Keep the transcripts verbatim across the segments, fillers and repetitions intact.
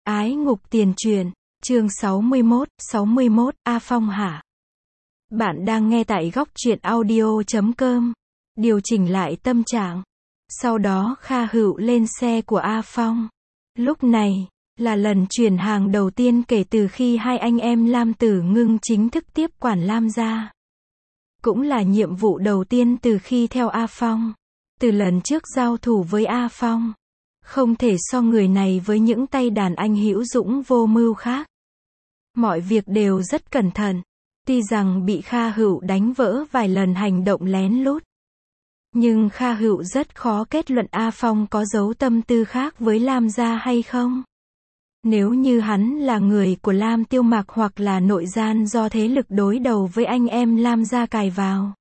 Ái ngục tiền truyện, chương sáu mươi mốt, sáu mươi mốt, A Phong hả? Bạn đang nghe tại góc truyện audio chấm com. Điều chỉnh lại tâm trạng. Sau đó Kha Hữu lên xe của A Phong. Lúc này, là lần chuyển hàng đầu tiên kể từ khi hai anh em Lam Tử Ngưng chính thức tiếp quản Lam gia. Cũng là nhiệm vụ đầu tiên từ khi theo A Phong. Từ lần trước giao thủ với A Phong, không thể so người này với những tay đàn anh hữu dũng vô mưu khác. Mọi việc đều rất cẩn thận. Tuy rằng bị Kha Hữu đánh vỡ vài lần hành động lén lút, nhưng Kha Hữu rất khó kết luận A Phong có giấu tâm tư khác với Lam gia hay không. Nếu như hắn là người của Lam Tiêu Mặc hoặc là nội gian do thế lực đối đầu với anh em Lam gia cài vào,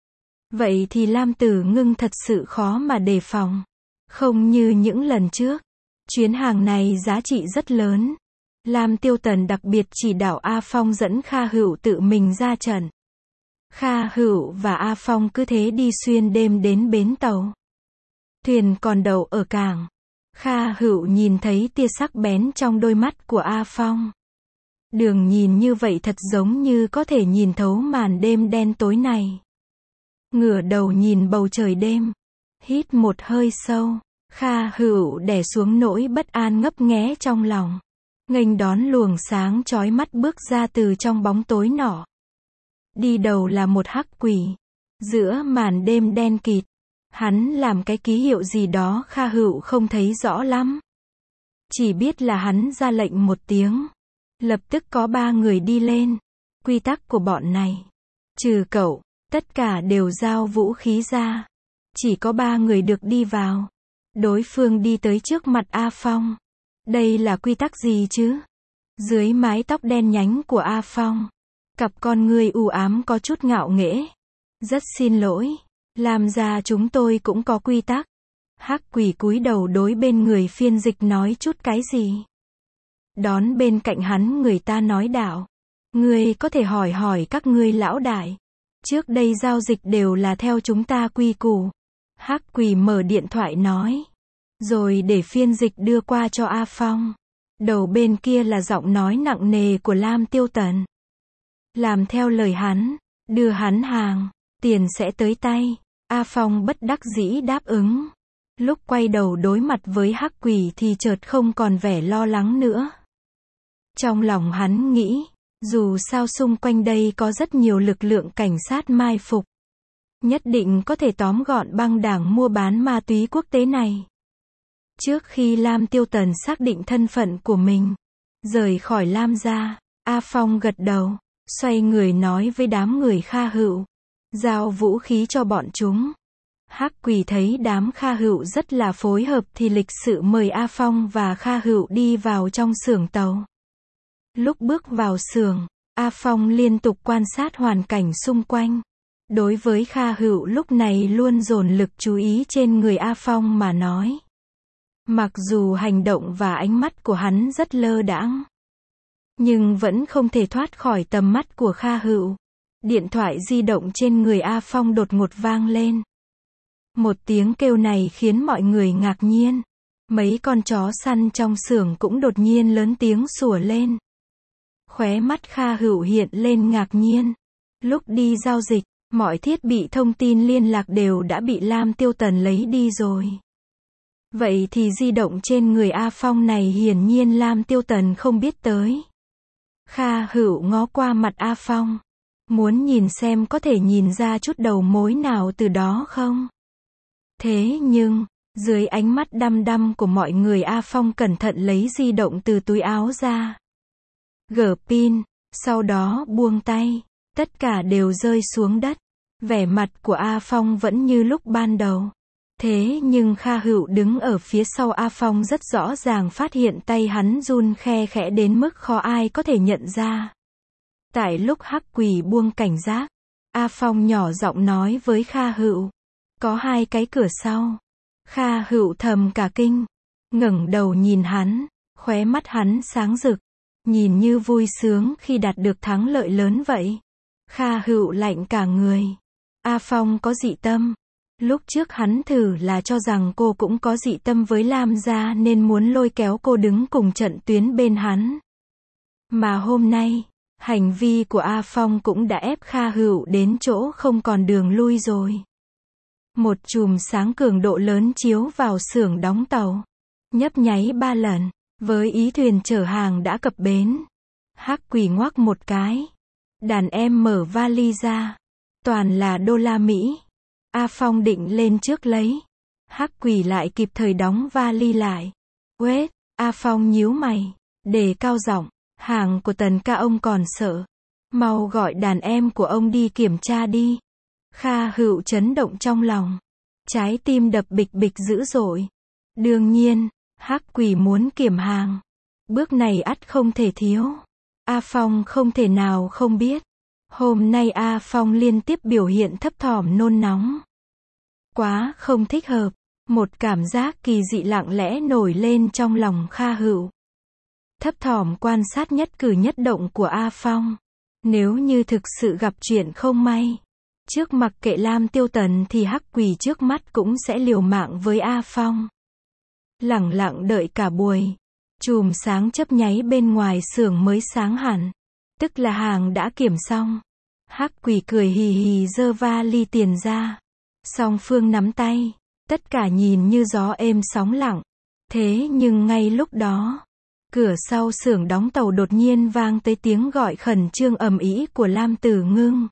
vậy thì Lam Tử Ngưng thật sự khó mà đề phòng. Không như những lần trước. Chuyến hàng này giá trị rất lớn. Lam Tiêu Tần đặc biệt chỉ đạo A Phong dẫn Kha Hữu tự mình ra trận. Kha Hữu và A Phong cứ thế đi xuyên đêm đến bến tàu. Thuyền còn đậu ở cảng. Kha Hữu nhìn thấy tia sắc bén trong đôi mắt của A Phong. Đường nhìn như vậy thật giống như có thể nhìn thấu màn đêm đen tối này. Ngửa đầu nhìn bầu trời đêm. Hít một hơi sâu. Kha Hữu đè xuống nỗi bất an ngấp nghé trong lòng. Nghênh đón luồng sáng chói mắt bước ra từ trong bóng tối nọ. Đi đầu là một hắc quỷ. Giữa màn đêm đen kịt, hắn làm cái ký hiệu gì đó Kha Hữu không thấy rõ lắm. Chỉ biết là hắn ra lệnh một tiếng. Lập tức có ba người đi lên. Quy tắc của bọn này, trừ cậu, tất cả đều giao vũ khí ra. Chỉ có ba người được đi vào. Đối phương đi tới trước mặt A Phong. Đây là quy tắc gì chứ? Dưới mái tóc đen nhánh của A Phong, cặp con ngươi u ám có chút ngạo nghễ. Rất xin lỗi, Lam gia chúng tôi cũng có quy tắc. Hắc quỷ cúi đầu đối bên người phiên dịch nói chút cái gì. Đón bên cạnh hắn người ta nói đạo. Ngươi có thể hỏi hỏi các ngươi lão đại. Trước đây giao dịch đều là theo chúng ta quy củ. Hắc quỷ mở điện thoại nói. Rồi để phiên dịch đưa qua cho A Phong. Đầu bên kia là giọng nói nặng nề của Lam Tiêu Tần. Làm theo lời hắn, đưa hắn hàng, tiền sẽ tới tay. A Phong bất đắc dĩ đáp ứng. Lúc quay đầu đối mặt với hắc quỷ thì chợt không còn vẻ lo lắng nữa. Trong lòng hắn nghĩ, dù sao xung quanh đây có rất nhiều lực lượng cảnh sát mai phục. Nhất định có thể tóm gọn băng đảng mua bán ma túy quốc tế này. Trước khi Lam Tiêu Tần xác định thân phận của mình, rời khỏi Lam gia, A Phong gật đầu, xoay người nói với đám người Kha Hữu. Giao vũ khí cho bọn chúng. Hắc quỷ thấy đám Kha Hữu rất là phối hợp thì lịch sự mời A Phong và Kha Hữu đi vào trong xưởng tàu. Lúc bước vào xưởng, A Phong liên tục quan sát hoàn cảnh xung quanh. Đối với Kha Hữu lúc này luôn dồn lực chú ý trên người A Phong mà nói. Mặc dù hành động và ánh mắt của hắn rất lơ đãng, nhưng vẫn không thể thoát khỏi tầm mắt của Kha Hữu. Điện thoại di động trên người A Phong đột ngột vang lên. Một tiếng kêu này khiến mọi người ngạc nhiên. Mấy con chó săn trong xưởng cũng đột nhiên lớn tiếng sủa lên. Khóe mắt Kha Hữu hiện lên ngạc nhiên. Lúc đi giao dịch, mọi thiết bị thông tin liên lạc đều đã bị Lam Tiêu Tần lấy đi rồi. Vậy thì di động trên người A Phong này hiển nhiên Lam Tiêu Tần không biết tới. Kha Hữu ngó qua mặt A Phong. Muốn nhìn xem có thể nhìn ra chút đầu mối nào từ đó không? Thế nhưng, dưới ánh mắt đăm đăm của mọi người A Phong cẩn thận lấy di động từ túi áo ra. Gỡ pin, sau đó buông tay. Tất cả đều rơi xuống đất. Vẻ mặt của A Phong vẫn như lúc ban đầu. Thế nhưng Kha Hữu đứng ở phía sau A Phong rất rõ ràng phát hiện tay hắn run khe khẽ đến mức khó ai có thể nhận ra. Tại lúc hắc quỷ buông cảnh giác, A Phong nhỏ giọng nói với Kha Hữu. Có hai cái cửa sau. Kha Hữu thầm cả kinh. Ngẩng đầu nhìn hắn, khóe mắt hắn sáng rực. Nhìn như vui sướng khi đạt được thắng lợi lớn vậy. Kha Hữu lạnh cả người. A Phong có dị tâm. Lúc trước hắn thử là cho rằng cô cũng có dị tâm với Lam gia nên muốn lôi kéo cô đứng cùng trận tuyến bên hắn. Mà hôm nay, hành vi của A Phong cũng đã ép Kha Hữu đến chỗ không còn đường lui rồi. Một chùm sáng cường độ lớn chiếu vào xưởng đóng tàu, nhấp nháy ba lần, với ý thuyền chở hàng đã cập bến. Hắc Quỷ ngoắc một cái. Đàn em mở vali ra, toàn là đô la Mỹ. A Phong định lên trước lấy. Hắc Quỷ lại kịp thời đóng vali lại. Quét, A Phong nhíu mày, đề cao giọng, hàng của Tần ca ông còn sợ. Mau gọi đàn em của ông đi kiểm tra đi. Kha Hữu chấn động trong lòng. Trái tim đập bịch bịch dữ dội. Đương nhiên, Hắc Quỷ muốn kiểm hàng. Bước này ắt không thể thiếu. A Phong không thể nào không biết. Hôm nay A Phong liên tiếp biểu hiện thấp thỏm nôn nóng. Quá không thích hợp. Một cảm giác kỳ dị lặng lẽ nổi lên trong lòng Kha Hữu. Thấp thỏm quan sát nhất cử nhất động của A Phong. Nếu như thực sự gặp chuyện không may, trước mặc kệ Lam Tiêu Tần thì Hắc Quỷ trước mắt cũng sẽ liều mạng với A Phong. Lẳng lặng đợi cả buổi. Chùm sáng chớp nháy bên ngoài xưởng mới sáng hẳn. Tức là hàng đã kiểm xong. Hắc Quỷ cười hì hì giơ vali tiền ra. Song phương nắm tay. Tất cả nhìn như gió êm sóng lặng. Thế nhưng ngay lúc đó, cửa sau xưởng đóng tàu đột nhiên vang tới tiếng gọi khẩn trương ầm ĩ của Lam Tử Ngưng.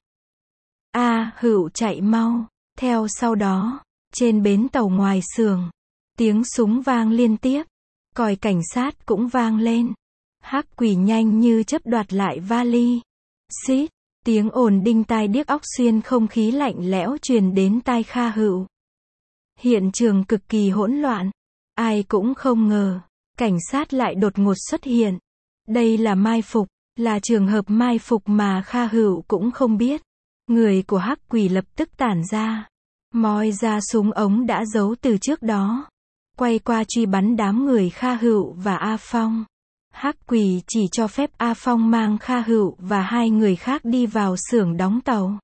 A Hữu chạy mau. Theo sau đó, trên bến tàu ngoài xưởng, tiếng súng vang liên tiếp. Còi cảnh sát cũng vang lên. Hắc Quỷ nhanh như chớp đoạt lại vali. Xít, tiếng ồn đinh tai điếc óc xuyên không khí lạnh lẽo truyền đến tai Kha Hữu. Hiện trường cực kỳ hỗn loạn. Ai cũng không ngờ, cảnh sát lại đột ngột xuất hiện. Đây là mai phục, là trường hợp mai phục mà Kha Hữu cũng không biết. Người của Hắc Quỷ lập tức tản ra. Moi ra súng ống đã giấu từ trước đó. Quay qua truy bắn đám người Kha Hữu và A Phong. Hắc Quỷ chỉ cho phép A Phong mang Kha Hữu và hai người khác đi vào xưởng đóng tàu.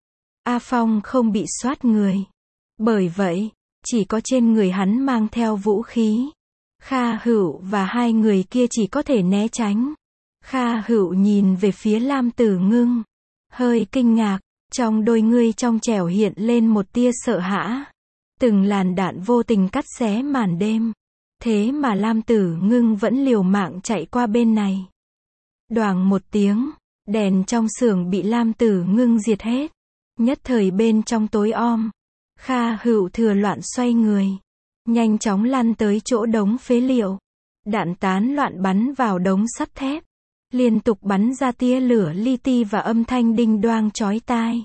A Phong không bị soát người. Bởi vậy, chỉ có trên người hắn mang theo vũ khí. Kha Hữu và hai người kia chỉ có thể né tránh. Kha Hữu nhìn về phía Lam Tử Ngưng. Hơi kinh ngạc, trong đôi ngươi trong trẻo hiện lên một tia sợ hãi. Từng làn đạn vô tình cắt xé màn đêm. Thế mà Lam Tử Ngưng vẫn liều mạng chạy qua bên này. Đoàng một tiếng, đèn trong xưởng bị Lam Tử Ngưng diệt hết. Nhất thời bên trong tối om. Kha Hữu thừa loạn xoay người. Nhanh chóng lăn tới chỗ đống phế liệu. Đạn tán loạn bắn vào đống sắt thép. Liên tục bắn ra tia lửa li ti và âm thanh đinh đoang chói tai.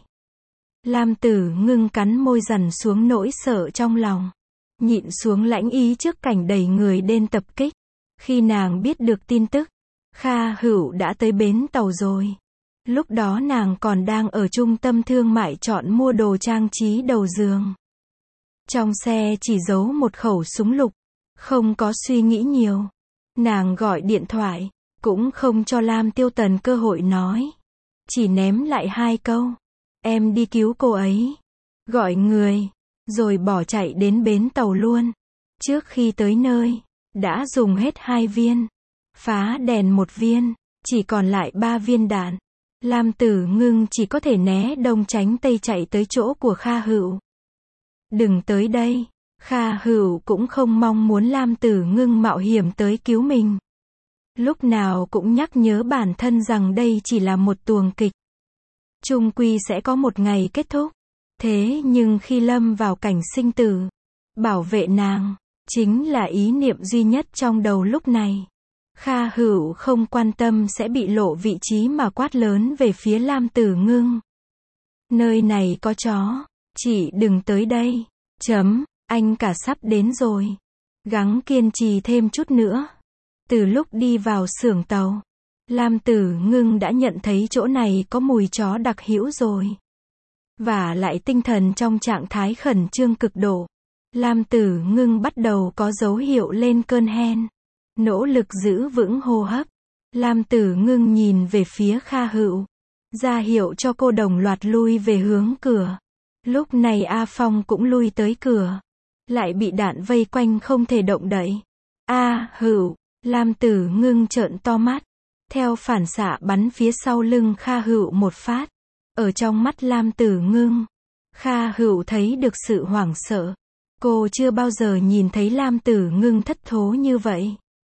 Lam Tử Ngưng cắn môi dằn xuống nỗi sợ trong lòng. Nhịn xuống lãnh ý trước cảnh đầy người đến tập kích. Khi nàng biết được tin tức, Kha Hữu đã tới bến tàu rồi. Lúc đó nàng còn đang ở trung tâm thương mại chọn mua đồ trang trí đầu giường. Trong xe chỉ giấu một khẩu súng lục. Không có suy nghĩ nhiều. Nàng gọi điện thoại, cũng không cho Lam Tiêu Tần cơ hội nói. Chỉ ném lại hai câu. Em đi cứu cô ấy. Gọi người. Rồi bỏ chạy đến bến tàu luôn. Trước khi tới nơi, đã dùng hết hai viên. Phá đèn một viên. Chỉ còn lại ba viên đạn. Lam Tử Ngưng chỉ có thể né đông tránh tây chạy tới chỗ của Kha Hữu. Đừng tới đây. Kha Hữu cũng không mong muốn Lam Tử Ngưng mạo hiểm tới cứu mình. Lúc nào cũng nhắc nhớ bản thân rằng đây chỉ là một tuồng kịch. Chung quy sẽ có một ngày kết thúc. Thế nhưng khi lâm vào cảnh sinh tử, bảo vệ nàng, chính là ý niệm duy nhất trong đầu lúc này. Kha Hữu không quan tâm sẽ bị lộ vị trí mà quát lớn về phía Lam Tử Ngưng. Nơi này có chó, chị đừng tới đây. Chấm, anh cả sắp đến rồi. Gắng kiên trì thêm chút nữa. Từ lúc đi vào xưởng tàu, Lam Tử Ngưng đã nhận thấy chỗ này có mùi chó đặc hữu rồi. Và lại tinh thần trong trạng thái khẩn trương cực độ. Lam Tử Ngưng bắt đầu có dấu hiệu lên cơn hen. Nỗ lực giữ vững hô hấp. Lam Tử Ngưng nhìn về phía Kha Hữu. Ra hiệu cho cô đồng loạt lui về hướng cửa. Lúc này A Phong cũng lui tới cửa. Lại bị đạn vây quanh không thể động đậy. A Hữu, Lam Tử Ngưng trợn to mắt. Theo phản xạ bắn phía sau lưng Kha Hữu một phát. Ở trong mắt Lam Tử Ngưng, Kha Hữu thấy được sự hoảng sợ. Cô chưa bao giờ nhìn thấy Lam Tử Ngưng thất thố như vậy.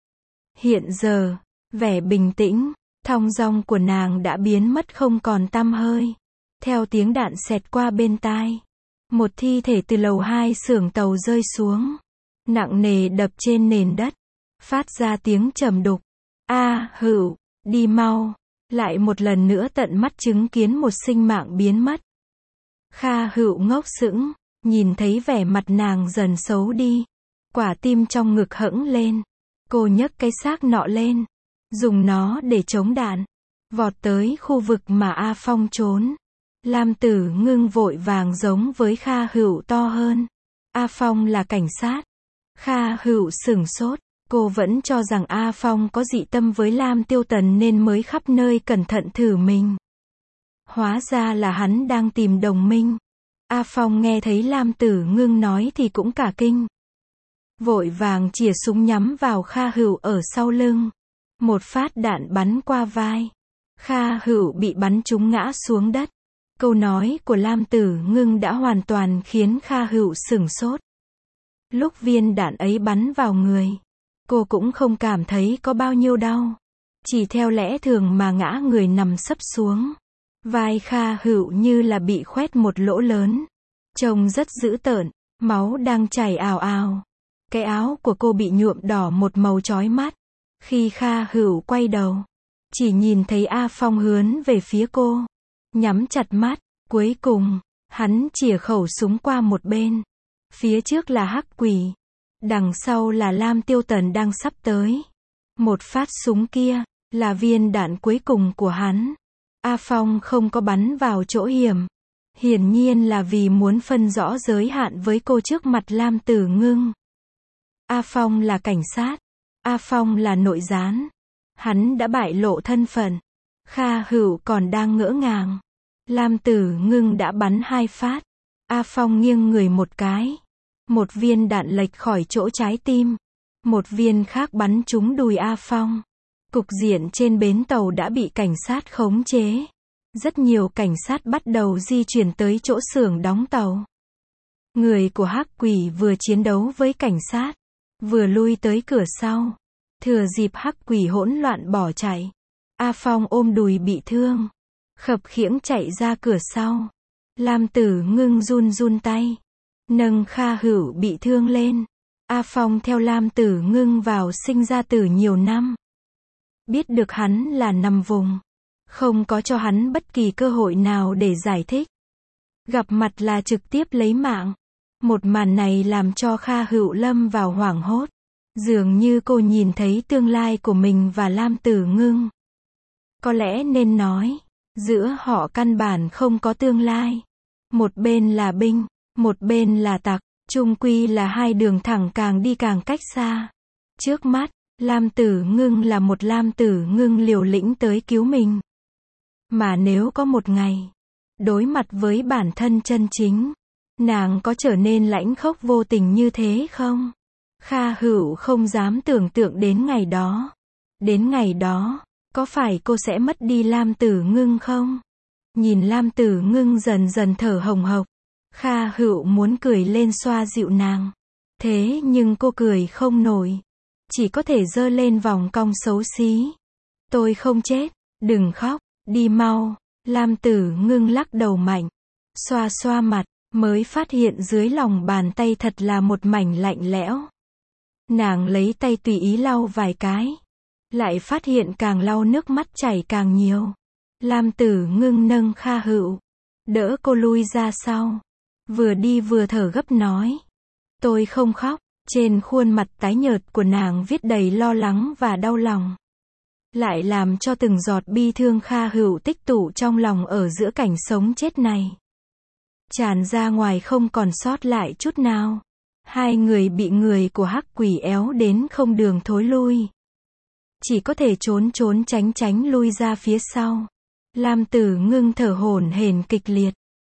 Hiện giờ, vẻ bình tĩnh, thong dong của nàng đã biến mất không còn tăm hơi. Theo tiếng đạn xẹt qua bên tai, một thi thể từ lầu hai xưởng tàu rơi xuống, nặng nề đập trên nền đất, phát ra tiếng trầm đục. A Hữu, đi mau. Lại một lần nữa tận mắt chứng kiến một sinh mạng biến mất. Kha Hữu ngốc sững, nhìn thấy vẻ mặt nàng dần xấu đi. Quả tim trong ngực hẫng lên. Cô nhấc cái xác nọ lên, dùng nó để chống đạn, vọt tới khu vực mà A Phong trốn. Lam Tử Ngưng vội vàng giống với Kha Hữu to hơn. A Phong là cảnh sát. Kha Hữu sửng sốt. Cô vẫn cho rằng A Phong có dị tâm với Lam Tiêu Tần nên mới khắp nơi cẩn thận thử mình. Hóa ra là hắn đang tìm đồng minh. A Phong nghe thấy Lam Tử Ngưng nói thì cũng cả kinh. Vội vàng chìa súng nhắm vào Kha Hữu ở sau lưng. Một phát đạn bắn qua vai. Kha Hữu bị bắn trúng ngã xuống đất. Câu nói của Lam Tử Ngưng đã hoàn toàn khiến Kha Hữu sửng sốt. Lúc viên đạn ấy bắn vào người, cô cũng không cảm thấy có bao nhiêu đau. Chỉ theo lẽ thường mà ngã người nằm sấp xuống. Vai Kha Hữu như là bị khoét một lỗ lớn. Trông rất dữ tợn, máu đang chảy ào ào. Cái áo của cô bị nhuộm đỏ một màu chói mắt. Khi Kha Hữu quay đầu, chỉ nhìn thấy A Phong hướng về phía cô. Nhắm chặt mắt, cuối cùng, hắn chìa khẩu súng qua một bên. Phía trước là Hắc Quỷ. Đằng sau là Lam Tiêu Tần đang sắp tới. Một phát súng kia, là viên đạn cuối cùng của hắn. A Phong không có bắn vào chỗ hiểm. Hiển nhiên là vì muốn phân rõ giới hạn với cô trước mặt Lam Tử Ngưng. A Phong là cảnh sát. A Phong là nội gián. Hắn đã bại lộ thân phận. Kha Hữu còn đang ngỡ ngàng. Lam Tử Ngưng đã bắn hai phát. A Phong nghiêng người một cái. Một viên đạn lệch khỏi chỗ trái tim. Một viên khác bắn trúng đùi A Phong. Cục diện trên bến tàu đã bị cảnh sát khống chế. Rất nhiều cảnh sát bắt đầu di chuyển tới chỗ xưởng đóng tàu. Người của Hắc Quỷ vừa chiến đấu với cảnh sát, vừa lui tới cửa sau. Thừa dịp Hắc Quỷ hỗn loạn bỏ chạy. A Phong ôm đùi bị thương, khập khiễng chạy ra cửa sau. Lam Tử Ngưng run run tay, nâng Kha Hữu bị thương lên. A Phong theo Lam Tử Ngưng vào sinh ra tử nhiều năm. Biết được hắn là nằm vùng. Không có cho hắn bất kỳ cơ hội nào để giải thích. Gặp mặt là trực tiếp lấy mạng. Một màn này làm cho Kha Hữu lâm vào hoảng hốt. Dường như cô nhìn thấy tương lai của mình và Lam Tử Ngưng. Có lẽ nên nói, giữa họ căn bản không có tương lai. Một bên là binh, một bên là tặc, chung quy là hai đường thẳng càng đi càng cách xa. Trước mắt, Lam Tử Ngưng là một Lam Tử Ngưng liều lĩnh tới cứu mình. Mà nếu có một ngày, đối mặt với bản thân chân chính, nàng có trở nên lãnh khốc vô tình như thế không? Kha Hữu không dám tưởng tượng đến ngày đó. Đến ngày đó, có phải cô sẽ mất đi Lam Tử Ngưng không? Nhìn Lam Tử Ngưng dần dần thở hồng hộc, Kha Hữu muốn cười lên xoa dịu nàng. Thế nhưng cô cười không nổi. Chỉ có thể giơ lên vòng cong xấu xí. Tôi không chết, đừng khóc, đi mau. Lam Tử Ngưng lắc đầu mạnh, xoa xoa mặt, mới phát hiện dưới lòng bàn tay thật là một mảnh lạnh lẽo. Nàng lấy tay tùy ý lau vài cái, lại phát hiện càng lau nước mắt chảy càng nhiều. Lam Tử Ngưng nâng Kha Hữu, đỡ cô lui ra sau, vừa đi vừa thở gấp nói. Tôi không khóc. Trên khuôn mặt tái nhợt của nàng viết đầy lo lắng và đau lòng. Lại làm cho từng giọt bi thương Kha Hữu tích tụ trong lòng ở giữa cảnh sống chết này. Tràn ra ngoài không còn sót lại chút nào. Hai người bị người của Hắc Quỷ éo đến không đường thối lui. Chỉ có thể trốn trốn tránh tránh lui ra phía sau. Lam Tử Ngưng thở hổn hển kịch liệt.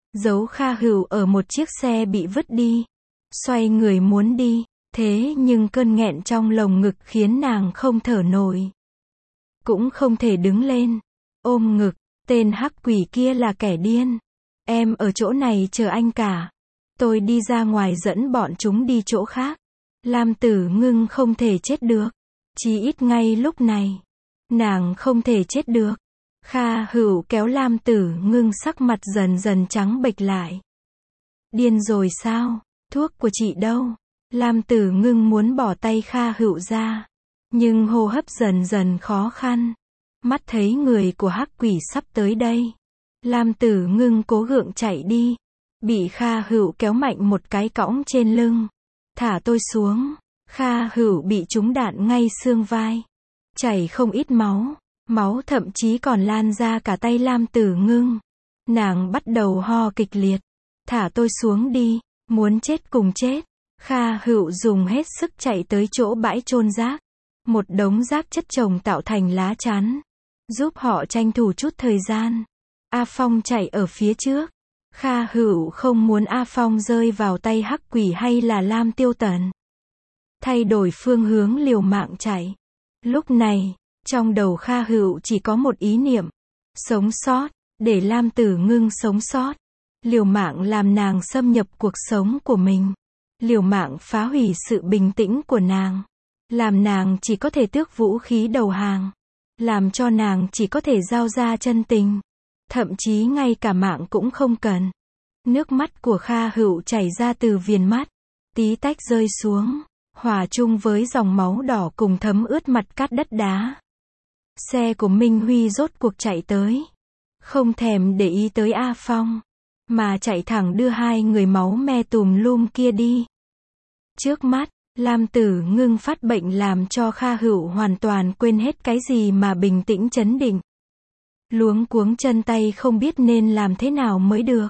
giấu Kha Hữu ở một chiếc xe bị vứt đi. Xoay người muốn đi, thế nhưng cơn nghẹn trong lồng ngực khiến nàng không thở nổi. Cũng không thể đứng lên. Ôm ngực, tên hắc quỷ kia là kẻ điên. Em ở chỗ này chờ anh cả. Tôi đi ra ngoài dẫn bọn chúng đi chỗ khác. Lam Tử Ngưng không thể chết được. Chí ít ngay lúc này. Nàng không thể chết được. Kha Hữu kéo Lam Tử Ngưng, sắc mặt dần dần trắng bệch lại. Điên rồi sao? Thuốc của chị đâu? Lam Tử Ngưng muốn bỏ tay Kha Hữu ra. Nhưng hô hấp dần dần khó khăn. Mắt thấy người của hắc quỷ sắp tới đây. Lam Tử Ngưng cố gượng chạy đi. Bị Kha Hữu kéo mạnh một cái cõng trên lưng. Thả tôi xuống. Kha Hữu bị trúng đạn ngay xương vai. Chảy không ít máu. Máu thậm chí còn lan ra cả tay Lam Tử Ngưng. Nàng bắt đầu ho kịch liệt. Thả tôi xuống đi. Muốn chết cùng chết. Kha Hữu dùng hết sức chạy tới chỗ bãi chôn rác. Một đống rác chất chồng tạo thành lá chắn. Giúp họ tranh thủ chút thời gian. A Phong chạy ở phía trước. Kha Hữu không muốn A Phong rơi vào tay hắc quỷ hay là Lam Tiêu Tần. Thay đổi phương hướng liều mạng chạy. Lúc này, trong đầu Kha Hữu chỉ có một ý niệm. Sống sót, để Lam Tử Ngưng sống sót. Liều mạng làm nàng xâm nhập cuộc sống của mình. Liều mạng phá hủy sự bình tĩnh của nàng. Làm nàng chỉ có thể tước vũ khí đầu hàng. Làm cho nàng chỉ có thể giao ra chân tình. Thậm chí ngay cả mạng cũng không cần. Nước mắt của Kha Hữu chảy ra từ viền mắt. Tí tách rơi xuống. Hòa chung với dòng máu đỏ cùng thấm ướt mặt cát đất đá. Xe của Minh Huy rốt cuộc chạy tới. Không thèm để ý tới A Phong. Mà chạy thẳng đưa hai người máu me tùm lum kia đi. Trước mắt, Lam Tử Ngưng phát bệnh làm cho Kha Hữu hoàn toàn quên hết cái gì mà bình tĩnh trấn định. Luống cuống chân tay không biết nên làm thế nào mới được.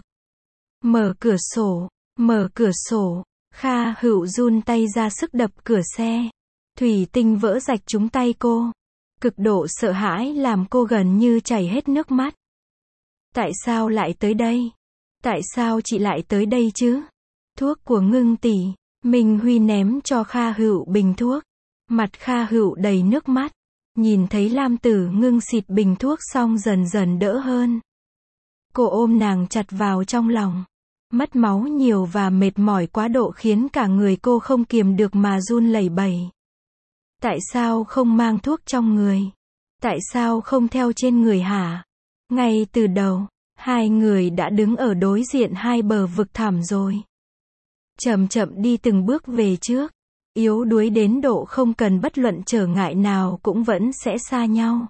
Mở cửa sổ, mở cửa sổ. Kha Hữu run tay ra sức đập cửa xe. Thủy tinh vỡ rạch trúng tay cô. Cực độ sợ hãi làm cô gần như chảy hết nước mắt. Tại sao lại tới đây? Tại sao chị lại tới đây chứ? Thuốc của Ngưng tỷ. Minh Huy ném cho Kha Hữu bình thuốc. Mặt Kha Hữu đầy nước mắt. Nhìn thấy Lam Tử Ngưng xịt bình thuốc xong dần dần đỡ hơn. Cô ôm nàng chặt vào trong lòng. Mất máu nhiều và mệt mỏi quá độ khiến cả người cô không kiềm được mà run lẩy bẩy. Tại sao không mang thuốc trong người? Tại sao không theo trên người hả? Ngay từ đầu, hai người đã đứng ở đối diện hai bờ vực thẳm rồi. Chậm chậm đi từng bước về trước. Yếu đuối đến độ không cần bất luận trở ngại nào cũng vẫn sẽ xa nhau.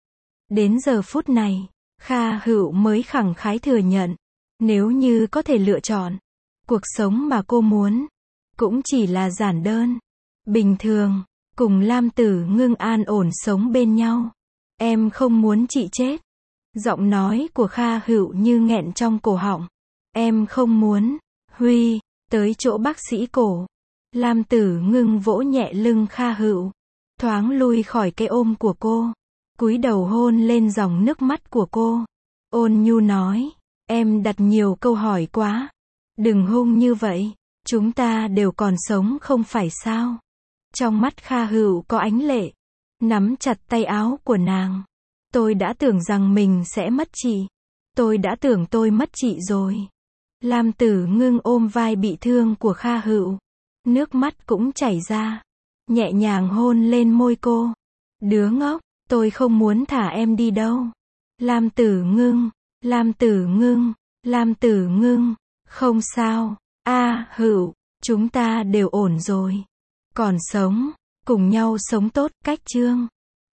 Đến giờ phút này, Kha Hữu mới khẳng khái thừa nhận. Nếu như có thể lựa chọn, cuộc sống mà cô muốn, cũng chỉ là giản đơn, bình thường, cùng Lam Tử Ngưng an ổn sống bên nhau. Em không muốn chị chết. Giọng nói của Kha Hữu như nghẹn trong cổ họng. Em không muốn. Huy, tới chỗ bác sĩ cổ. Lam Tử Ngưng vỗ nhẹ lưng Kha Hữu. Thoáng lui khỏi cái ôm của cô. Cúi đầu hôn lên dòng nước mắt của cô. Ôn nhu nói. Em đặt nhiều câu hỏi quá. Đừng hung như vậy. Chúng ta đều còn sống không phải sao? Trong mắt Kha Hữu có ánh lệ. Nắm chặt tay áo của nàng. Tôi đã tưởng rằng mình sẽ mất chị. Tôi đã tưởng tôi mất chị rồi. Lam Tử Ngưng ôm vai bị thương của Kha Hữu. Nước mắt cũng chảy ra. Nhẹ nhàng hôn lên môi cô. Đứa ngốc, tôi không muốn thả em đi đâu. Lam Tử Ngưng, Lam Tử Ngưng, Lam Tử Ngưng. Không sao. A Hữu, chúng ta đều ổn rồi. Còn sống, cùng nhau sống tốt, cách chương.